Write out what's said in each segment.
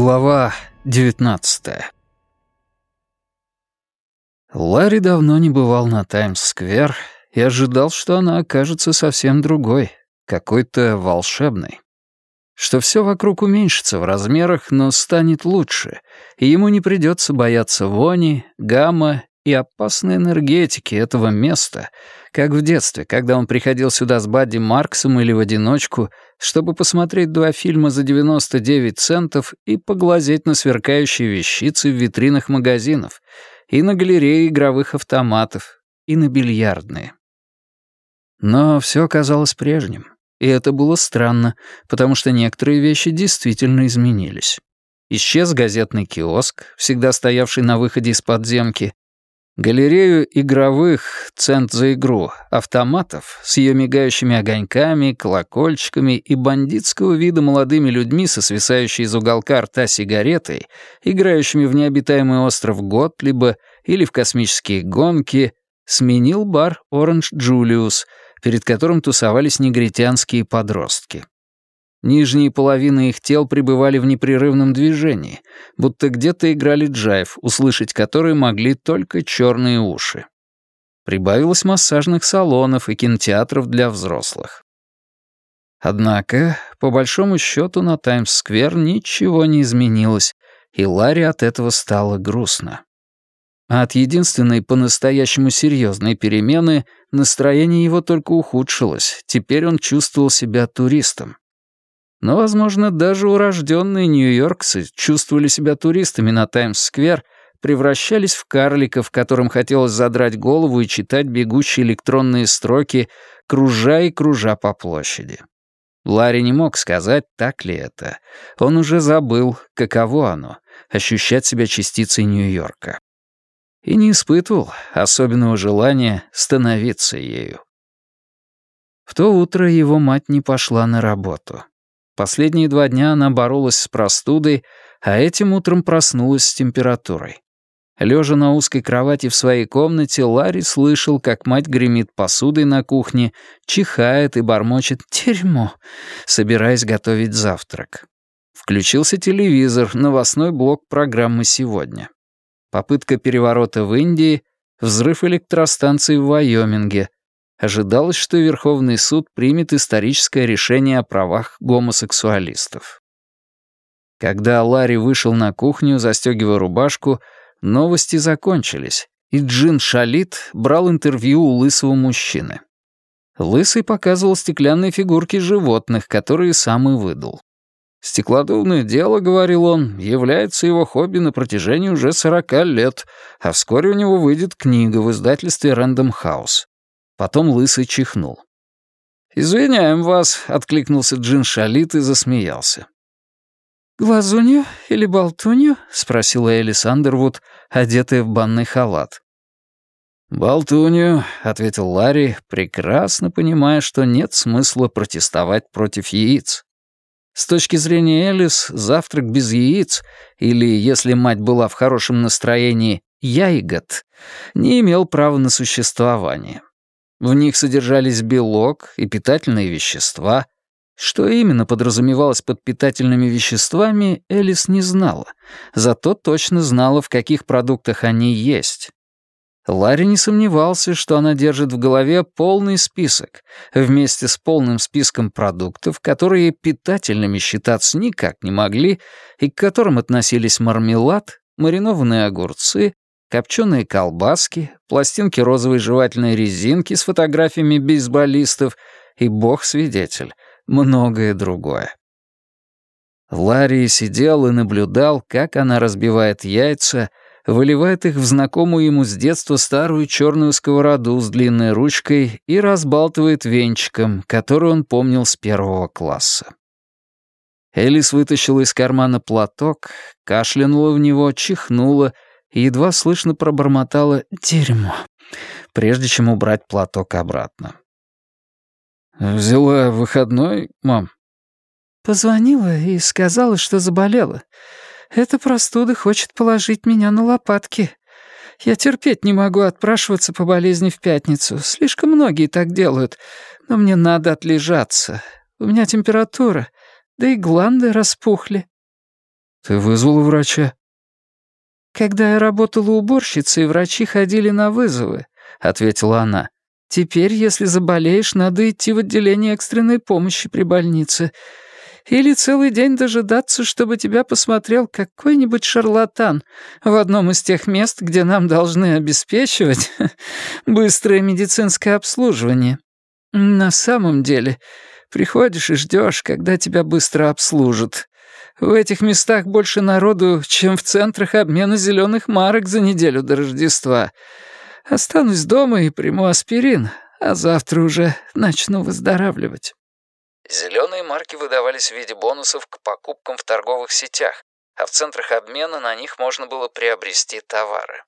Глава 19. Ларри давно не бывал на Таймс-сквер и ожидал, что она окажется совсем другой, какой-то волшебной. Что все вокруг уменьшится в размерах, но станет лучше, и ему не придется бояться вони, гамма и опасной энергетики этого места, как в детстве, когда он приходил сюда с Бадди Марксом или в одиночку, чтобы посмотреть 2 фильма за 99 центов и поглазеть на сверкающие вещицы в витринах магазинов, и на галереи игровых автоматов, и на бильярдные. Но все оказалось прежним, и это было странно, потому что некоторые вещи действительно изменились. Исчез газетный киоск, всегда стоявший на выходе из подземки, галерею игровых, цент за игру, автоматов с ее мигающими огоньками, колокольчиками и бандитского вида молодыми людьми со свисающей из уголка рта сигаретой, играющими в необитаемый остров Готлиба или в космические гонки, сменил бар «Оранж Джулиус», перед которым тусовались негритянские подростки. Нижние половины их тел пребывали в непрерывном движении, будто где-то играли джайв, услышать который могли только черные уши. Прибавилось массажных салонов и кинотеатров для взрослых. Однако, по большому счету, на Таймс-сквер ничего не изменилось, и Ларри от этого стало грустно. А от единственной по-настоящему серьезной перемены настроение его только ухудшилось, теперь он чувствовал себя туристом. Но, возможно, даже урожденные нью-йоркцы чувствовали себя туристами на Таймс-сквер, превращались в карликов, которым хотелось задрать голову и читать бегущие электронные строки, кружа и кружа по площади. Ларри не мог сказать, так ли это. Он уже забыл, каково оно — ощущать себя частицей Нью-Йорка. И не испытывал особенного желания становиться ею. В то утро его мать не пошла на работу. Последние 2 дня она боролась с простудой, а этим утром проснулась с температурой. Лежа на узкой кровати в своей комнате, Ларри слышал, как мать гремит посудой на кухне, чихает и бормочет «дерьмо», собираясь готовить завтрак. Включился телевизор, новостной блок программы «Сегодня». Попытка переворота в Индии, взрыв электростанции в Вайоминге. Ожидалось, что Верховный суд примет историческое решение о правах гомосексуалистов. Когда Ларри вышел на кухню, застегивая рубашку, новости закончились, и Джин Шалит брал интервью у лысого мужчины. Лысый показывал стеклянные фигурки животных, которые сам и выдал. «Стеклодувное дело, — говорил он, — является его хобби на протяжении уже 40 лет, а вскоре у него выйдет книга в издательстве Random House». Потом Лысый чихнул. «Извиняем вас», — откликнулся Джин Шалит и засмеялся. «Глазунью или болтунью?» — спросила Элис Андервуд, одетая в банный халат. «Болтунью», — ответил Ларри, прекрасно понимая, что нет смысла протестовать против яиц. С точки зрения Элис, завтрак без яиц, или, если мать была в хорошем настроении, яйгот, не имел права на существование. В них содержались белок и питательные вещества. Что именно подразумевалось под питательными веществами, Элис не знала, зато точно знала, в каких продуктах они есть. Ларри не сомневался, что она держит в голове полный список, вместе с полным списком продуктов, которые питательными считаться никак не могли и к которым относились мармелад, маринованные огурцы, копченые колбаски, пластинки розовой жевательной резинки с фотографиями бейсболистов и, бог-свидетель, многое другое. Ларри сидел и наблюдал, как она разбивает яйца, выливает их в знакомую ему с детства старую черную сковороду с длинной ручкой и разбалтывает венчиком, который он помнил с 1 класса. Элис вытащила из кармана платок, кашлянула в него, чихнула и едва слышно пробормотала «дерьмо», прежде чем убрать платок обратно. «Взяла выходной, мам?» «Позвонила и сказала, что заболела. Эта простуда хочет положить меня на лопатки. Я терпеть не могу отпрашиваться по болезни в пятницу. Слишком многие так делают. Но мне надо отлежаться. У меня температура, да и гланды распухли». Ты вызвала врача? «Когда я работала уборщицей, врачи ходили на вызовы», — ответила она. «Теперь, если заболеешь, надо идти в отделение экстренной помощи при больнице. Или целый день дожидаться, чтобы тебя посмотрел какой-нибудь шарлатан в одном из тех мест, где нам должны обеспечивать быстрое медицинское обслуживание. На самом деле, приходишь и ждешь, когда тебя быстро обслужат. В этих местах больше народу, чем в центрах обмена зеленых марок за неделю до Рождества. Останусь дома и приму аспирин, а завтра уже начну выздоравливать». Зеленые марки выдавались в виде бонусов к покупкам в торговых сетях, а в центрах обмена на них можно было приобрести товары.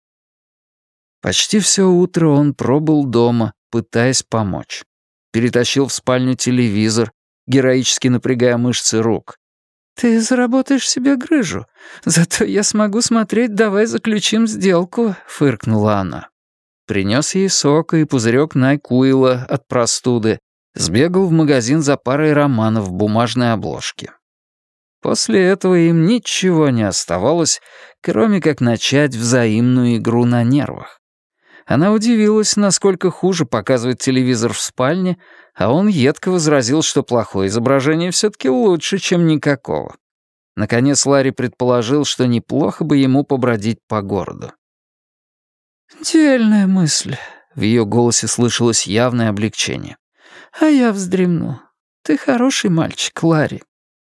Почти все утро он пробыл дома, пытаясь помочь. Перетащил в спальню телевизор, героически напрягая мышцы рук. «Ты заработаешь себе грыжу. Зато я смогу смотреть «Давай заключим сделку», — фыркнула она. Принес ей сока и пузырек Найкуила от простуды, сбегал в магазин за парой романов в бумажной обложке. После этого им ничего не оставалось, кроме как начать взаимную игру на нервах. Она удивилась, насколько хуже показывает телевизор в спальне, а он едко возразил, что плохое изображение все-таки лучше, чем никакого. Наконец Ларри предположил, что неплохо бы ему побродить по городу. «Дельная мысль», — в ее голосе слышалось явное облегчение. «А я вздремну. Ты хороший мальчик, Ларри».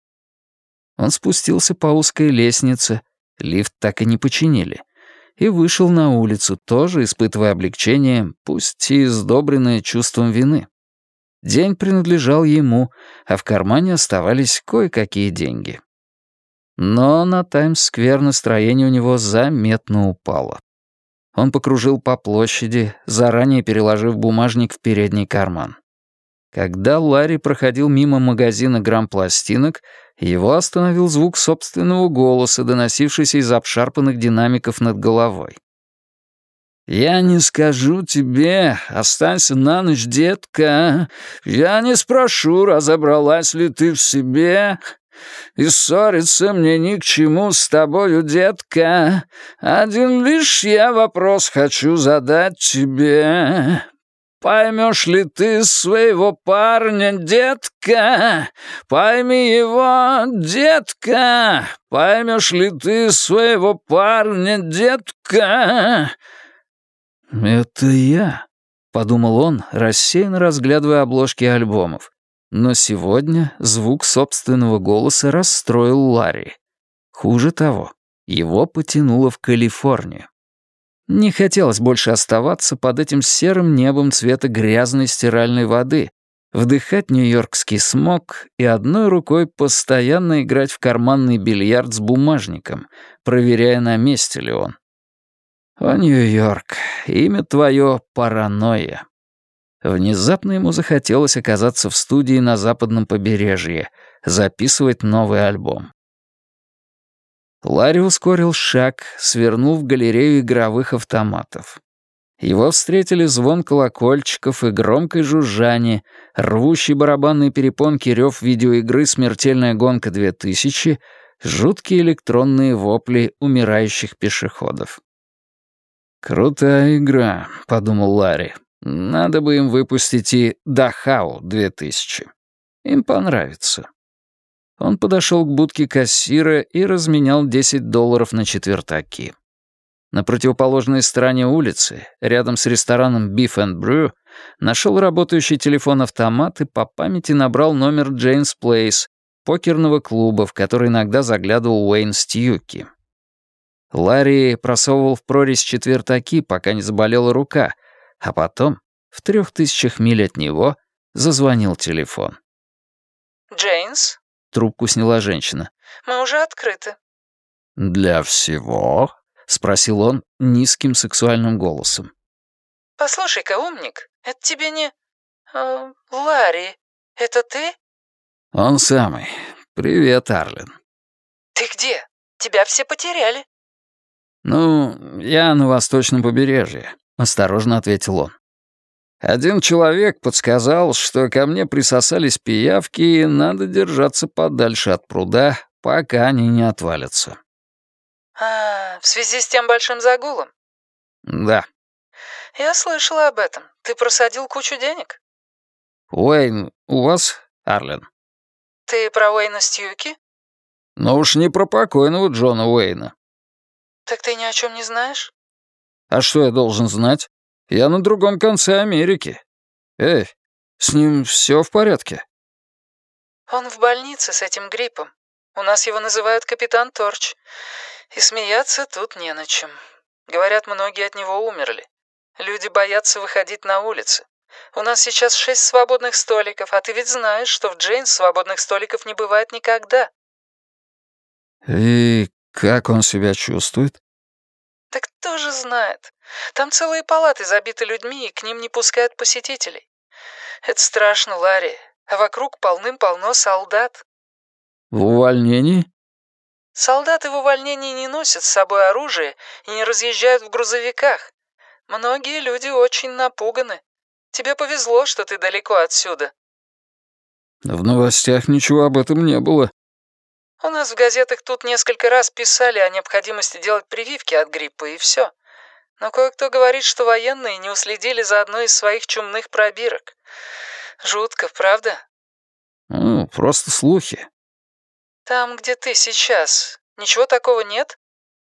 Он спустился по узкой лестнице, лифт так и не починили, и вышел на улицу, тоже испытывая облегчение, пусть и сдобренное чувством вины. День принадлежал ему, а в кармане оставались кое-какие деньги. Но на Таймс-сквер настроение у него заметно упало. Он покружил по площади, заранее переложив бумажник в передний карман. Когда Ларри проходил мимо магазина грамм-пластинок, его остановил звук собственного голоса, доносившийся из обшарпанных динамиков над головой. «Я не скажу тебе, останься на ночь, детка. Я не спрошу, разобралась ли ты в себе. И ссориться мне ни к чему с тобою, детка. Один лишь я вопрос хочу задать тебе. Поймешь ли ты своего парня, детка? Пойми его, детка. Поймешь ли ты своего парня, детка?» «Это я», — подумал он, рассеянно разглядывая обложки альбомов. Но сегодня звук собственного голоса расстроил Ларри. Хуже того, его потянуло в Калифорнию. Не хотелось больше оставаться под этим серым небом цвета грязной стиральной воды, вдыхать нью-йоркский смог и одной рукой постоянно играть в карманный бильярд с бумажником, проверяя, на месте ли он. «О, Нью-Йорк, имя твое — паранойя». Внезапно ему захотелось оказаться в студии на западном побережье, записывать новый альбом. Ларри ускорил шаг, свернул в галерею игровых автоматов. Его встретили звон колокольчиков и громкое жужжание, рвущий барабанные перепонки рев видеоигры «Смертельная гонка 2000», жуткие электронные вопли умирающих пешеходов. «Крутая игра», — подумал Ларри. «Надо бы им выпустить и «Дахау 2000». Им понравится». Он подошел к будке кассира и разменял $10 на четвертаки. На противоположной стороне улицы, рядом с рестораном Beef and Brew, нашел работающий телефон-автомат и по памяти набрал номер Jane's Place, покерного клуба, в который иногда заглядывал Уэйн Стьюки. Ларри просовывал в прорезь четвертаки, пока не заболела рука, а потом, в 3000 миль от него, зазвонил телефон. «Джейнс?» — трубку сняла женщина. «Мы уже открыты». «Для всего?» — спросил он низким сексуальным голосом. «Послушай-ка, умник, это тебе не... Ларри, это ты?» «Он самый. Привет, Арлен». «Ты где? Тебя все потеряли». «Ну, я на восточном побережье», — осторожно ответил он. «Один человек подсказал, что ко мне присосались пиявки, и надо держаться подальше от пруда, пока они не отвалятся. В связи с тем большим загулом? Да. Я слышала об этом. Ты просадил кучу денег? Уэйн, у вас, Арлен? Ты про Уэйна Стьюки? Но уж не про покойного Джона Уэйна. Так ты ни о чем не знаешь? А что я должен знать? Я на другом конце Америки. Эй, с ним все в порядке? Он в больнице с этим гриппом. У нас его называют Капитан Торч. И смеяться тут не на чем. Говорят, многие от него умерли. Люди боятся выходить на улицы. У нас сейчас 6 свободных столиков, а ты ведь знаешь, что в Джейнс свободных столиков не бывает никогда. И как он себя чувствует? Так кто же знает? Там целые палаты забиты людьми, и к ним не пускают посетителей. Это страшно, Ларри. А вокруг полным-полно солдат. В увольнении? Солдаты в увольнении не носят с собой оружие и не разъезжают в грузовиках. Многие люди очень напуганы. Тебе повезло, что ты далеко отсюда. В новостях ничего об этом не было. У нас в газетах тут несколько раз писали о необходимости делать прививки от гриппа, и все. Но кое-кто говорит, что военные не уследили за одной из своих чумных пробирок. Жутко, правда? Просто слухи. Там, где ты сейчас, ничего такого нет?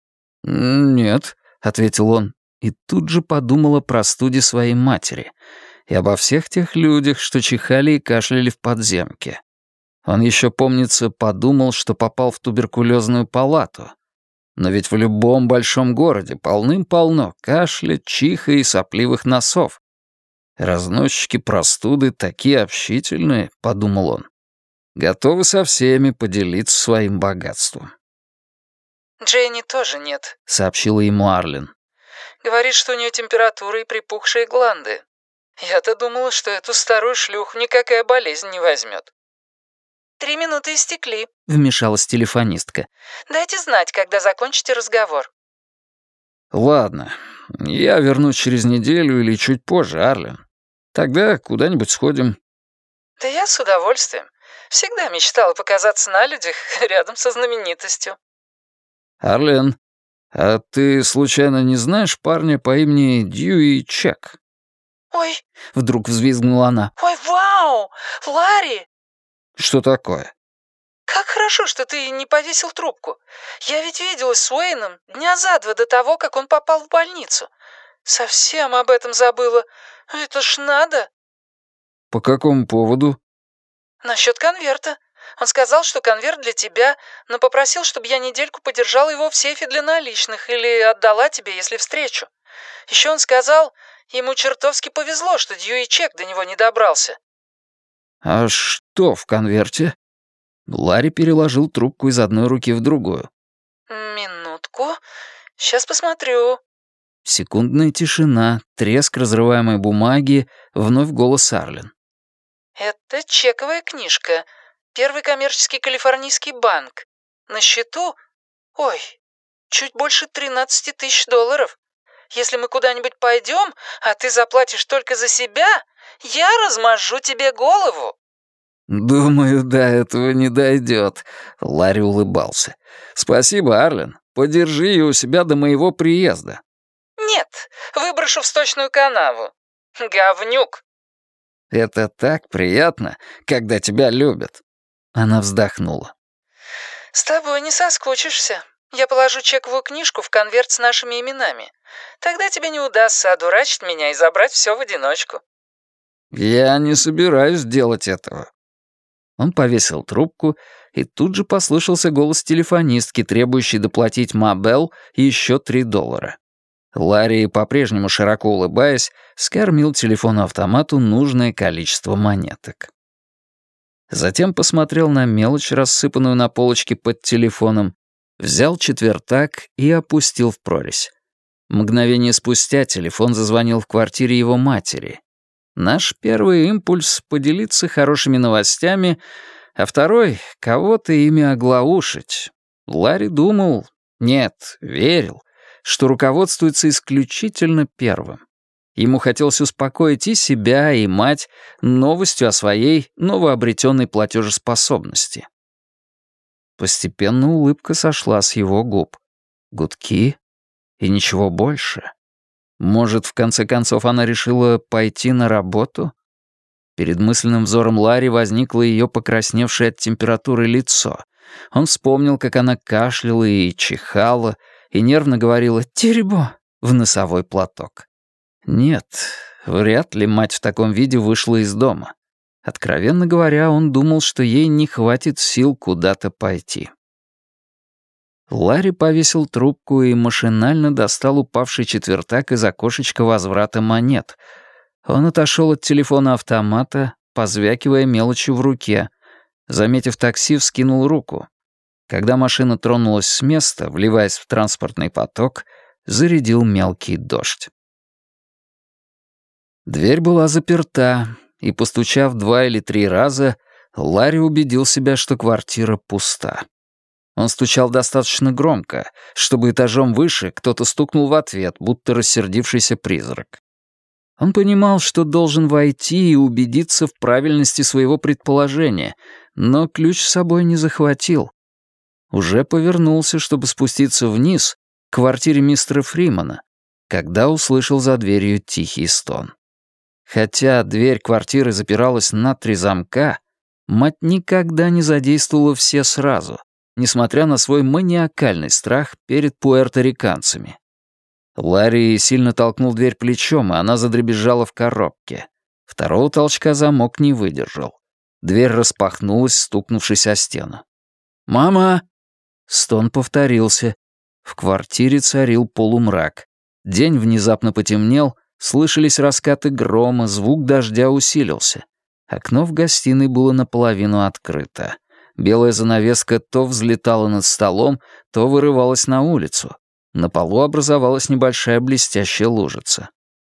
Нет, ответил он, и тут же подумал о простуде своей матери и обо всех тех людях, что чихали и кашляли в подземке. Он еще, помнится, подумал, что попал в туберкулезную палату. Но ведь в любом большом городе полным-полно кашля, чиха и сопливых носов. Разносчики простуды такие общительные, подумал он. Готовы со всеми поделиться своим богатством. Джейни тоже нет, сообщила ему Арлен. Говорит, что у нее температура и припухшие гланды. Я-то думала, что эту старую шлюху никакая болезнь не возьмет. 3 минуты истекли, вмешалась телефонистка. Дайте знать, когда закончите разговор. Ладно, я вернусь через неделю или чуть позже, Арлен. Тогда куда-нибудь сходим. Да я с удовольствием. Всегда мечтала показаться на людях рядом со знаменитостью. Арлен, а ты случайно не знаешь парня по имени Дьюи Чек? Ой, вдруг взвизгнула она. Ой, вау! Ларри! Что такое? Как хорошо, что ты не повесил трубку. Я ведь виделась с Уэйном дня за 2 до того, как он попал в больницу. Совсем об этом забыла. Это ж надо. По какому поводу? Насчет конверта. Он сказал, что конверт для тебя, но попросил, чтобы я недельку подержала его в сейфе для наличных или отдала тебе, если встречу. Еще он сказал, ему чертовски повезло, что Дьюи Чек до него не добрался. А что в конверте? Ларри переложил трубку из одной руки в другую. Минутку. Сейчас посмотрю. Секундная тишина, треск разрываемой бумаги, вновь голос Арлен. Это чековая книжка. Первый коммерческий калифорнийский банк. На счету... Ой, чуть больше 13 тысяч долларов. Если мы куда-нибудь пойдем, а ты заплатишь только за себя, я размажу тебе голову. «Думаю, до этого не дойдет», — Ларри улыбался. «Спасибо, Арлен. Подержи ее у себя до моего приезда». «Нет, выброшу в сточную канаву. Говнюк». «Это так приятно, когда тебя любят». Она вздохнула. «С тобой не соскучишься. Я положу чековую книжку в конверт с нашими именами. Тогда тебе не удастся одурачить меня и забрать все в одиночку». «Я не собираюсь делать этого». Он повесил трубку, и тут же послышался голос телефонистки, требующей доплатить Мабел еще $3. Ларри, по-прежнему широко улыбаясь, скормил телефону-автомату нужное количество монеток. Затем посмотрел на мелочь, рассыпанную на полочке под телефоном, взял четвертак и опустил в прорезь. Мгновение спустя телефон зазвонил в квартире его матери. Наш первый импульс — поделиться хорошими новостями, а второй — кого-то ими оглаушить. Ларри думал, нет, верил, что руководствуется исключительно первым. Ему хотелось успокоить и себя, и мать новостью о своей новообретенной платежеспособности. Постепенно улыбка сошла с его губ. Гудки и ничего больше. Может, в конце концов она решила пойти на работу? Перед мысленным взором Ларри возникло ее покрасневшее от температуры лицо. Он вспомнил, как она кашляла и чихала, и нервно говорила «дерьмо» в носовой платок. Нет, вряд ли мать в таком виде вышла из дома. Откровенно говоря, он думал, что ей не хватит сил куда-то пойти. Ларри повесил трубку и машинально достал упавший четвертак из окошечка возврата монет. Он отошел от телефона-автомата, позвякивая мелочью в руке. Заметив такси, вскинул руку. Когда машина тронулась с места, вливаясь в транспортный поток, зарядил мелкий дождь. Дверь была заперта, и, постучав 2 или 3 раза, Ларри убедил себя, что квартира пуста. Он стучал достаточно громко, чтобы этажом выше кто-то стукнул в ответ, будто рассердившийся призрак. Он понимал, что должен войти и убедиться в правильности своего предположения, но ключ с собой не захватил. Уже повернулся, чтобы спуститься вниз, к квартире мистера Фримана, когда услышал за дверью тихий стон. Хотя дверь квартиры запиралась на 3 замка, мать никогда не задействовала все сразу, несмотря на свой маниакальный страх перед пуэрториканцами. Ларри сильно толкнул дверь плечом, и она задребезжала в коробке. Второго толчка замок не выдержал. Дверь распахнулась, стукнувшись о стену. «Мама!» Стон повторился. В квартире царил полумрак. День внезапно потемнел, слышались раскаты грома, звук дождя усилился. Окно в гостиной было наполовину открыто. Белая занавеска то взлетала над столом, то вырывалась на улицу. На полу образовалась небольшая блестящая лужица.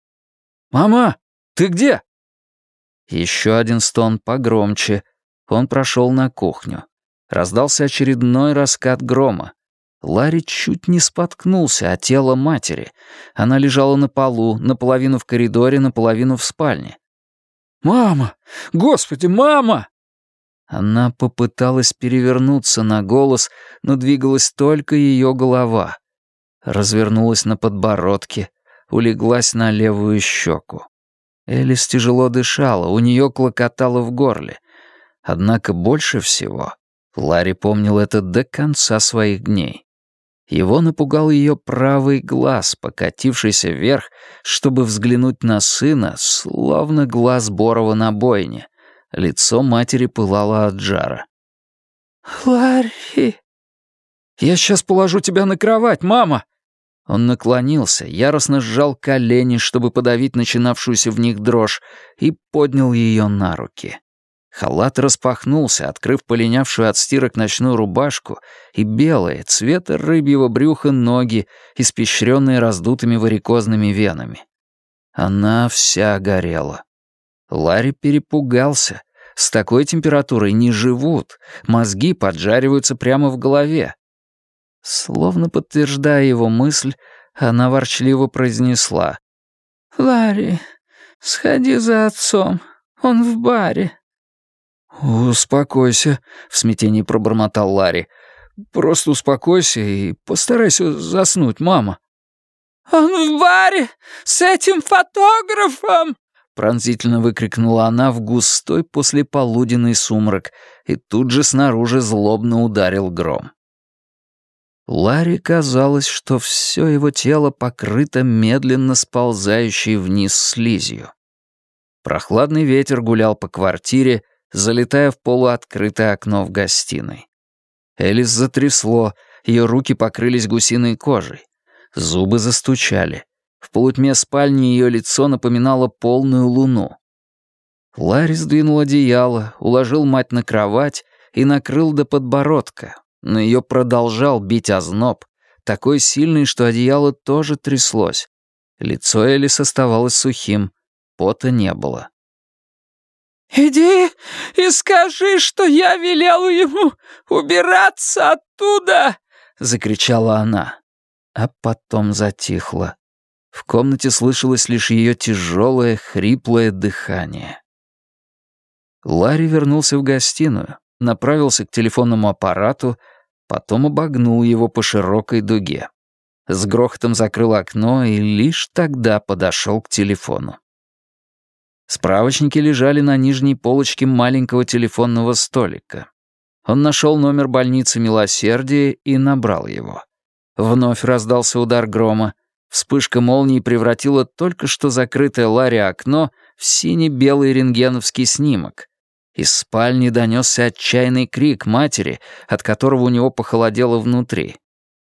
«Мама, ты где?» Еще один стон погромче. Он прошел на кухню. Раздался очередной раскат грома. Ларри чуть не споткнулся о тело матери. Она лежала на полу, наполовину в коридоре, наполовину в спальне. «Мама! Господи, мама!» Она попыталась перевернуться на голос, но двигалась только ее голова. Развернулась на подбородке, улеглась на левую щеку. Элис тяжело дышала, у нее клокотало в горле. Однако больше всего Ларри помнил это до конца своих дней. Его напугал ее правый глаз, покатившийся вверх, чтобы взглянуть на сына, словно глаз Борова на бойне. Лицо матери пылало от жара. «Ларри!» «Я сейчас положу тебя на кровать, мама!» Он наклонился, яростно сжал колени, чтобы подавить начинавшуюся в них дрожь, и поднял ее на руки. Халат распахнулся, открыв полинявшую от стирок ночную рубашку и белые, цвета рыбьего брюха ноги, испещренные раздутыми варикозными венами. Она вся горела. Ларри перепугался. С такой температурой не живут, мозги поджариваются прямо в голове. Словно подтверждая его мысль, она ворчливо произнесла: «Ларри, сходи за отцом, он в баре». «Успокойся», — в смятении пробормотал Ларри. «Просто успокойся и постарайся заснуть, мама». «Он в баре с этим фотографом!» — пронзительно выкрикнула она в густой послеполуденный сумрак, и тут же снаружи злобно ударил гром. Ларри казалось, что все его тело покрыто медленно сползающей вниз слизью. Прохладный ветер гулял по квартире, залетая в полуоткрытое окно в гостиной. Элис затрясло, ее руки покрылись гусиной кожей. Зубы застучали. В полутьме спальни ее лицо напоминало полную луну. Ларри сдвинул одеяло, уложил мать на кровать и накрыл до подбородка, но ее продолжал бить озноб, такой сильный, что одеяло тоже тряслось. Лицо Элис оставалось сухим, пота не было. «Иди и скажи, что я велела ему убираться оттуда!» — закричала она, а потом затихла. В комнате слышалось лишь ее тяжелое, хриплое дыхание. Ларри вернулся в гостиную, направился к телефонному аппарату, потом обогнул его по широкой дуге. С грохотом закрыл окно и лишь тогда подошел к телефону. Справочники лежали на нижней полочке маленького телефонного столика. Он нашел номер больницы Милосердия и набрал его. Вновь раздался удар грома. Вспышка молнии превратила только что закрытое Ларри окно в сине-белый рентгеновский снимок. Из спальни донесся отчаянный крик матери, от которого у него похолодело внутри.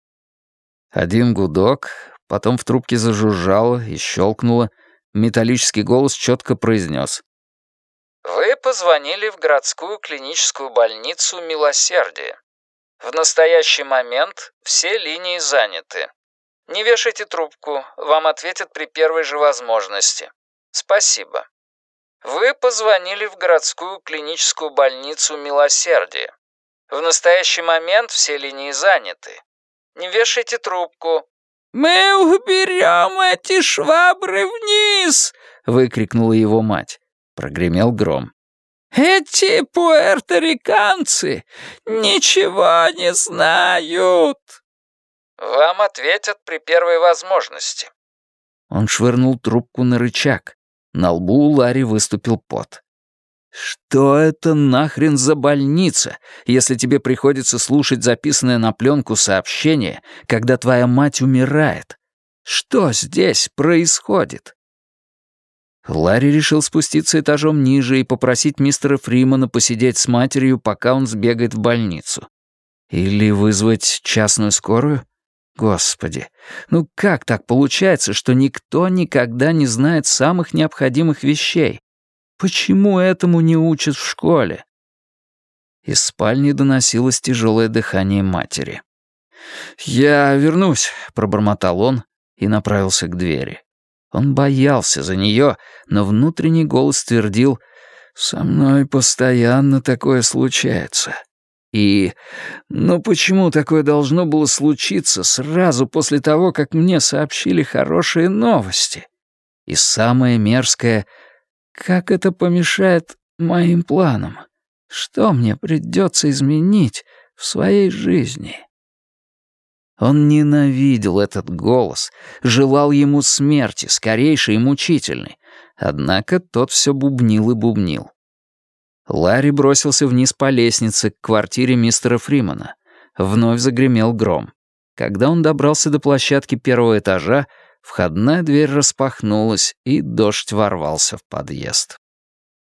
Один гудок, потом в трубке зажужжало и щелкнуло. Металлический голос четко произнес: «Вы позвонили в городскую клиническую больницу Милосердия. В настоящий момент все линии заняты. Не вешайте трубку, вам ответят при первой же возможности. Спасибо. Вы позвонили в городскую клиническую больницу Милосердия. В настоящий момент все линии заняты. Не вешайте трубку». «Мы уберем эти швабры вниз!» — выкрикнула его мать. Прогремел гром. «Эти пуэрториканцы ничего не знают!» «Вам ответят при первой возможности». Он швырнул трубку на рычаг. На лбу у Ларри выступил пот. «Что это нахрен за больница, если тебе приходится слушать записанное на пленку сообщение, когда твоя мать умирает? Что здесь происходит?» Ларри решил спуститься этажом ниже и попросить мистера Фримана посидеть с матерью, пока он сбегает в больницу. Или вызвать частную скорую? Господи, ну как так получается, что никто никогда не знает самых необходимых вещей? Почему этому не учат в школе? Из спальни доносилось тяжелое дыхание матери. «Я вернусь», — пробормотал он и направился к двери. Он боялся за нее, но внутренний голос твердил: «Со мной постоянно такое случается». И «Ну почему такое должно было случиться сразу после того, как мне сообщили хорошие новости?» И самое мерзкое — как это помешает моим планам? Что мне придется изменить в своей жизни? Он ненавидел этот голос, желал ему смерти, скорейшей и мучительной. Однако тот все бубнил и бубнил. Ларри бросился вниз по лестнице к квартире мистера Фримана. Вновь загремел гром. Когда он добрался до площадки первого этажа, входная дверь распахнулась, и дождь ворвался в подъезд.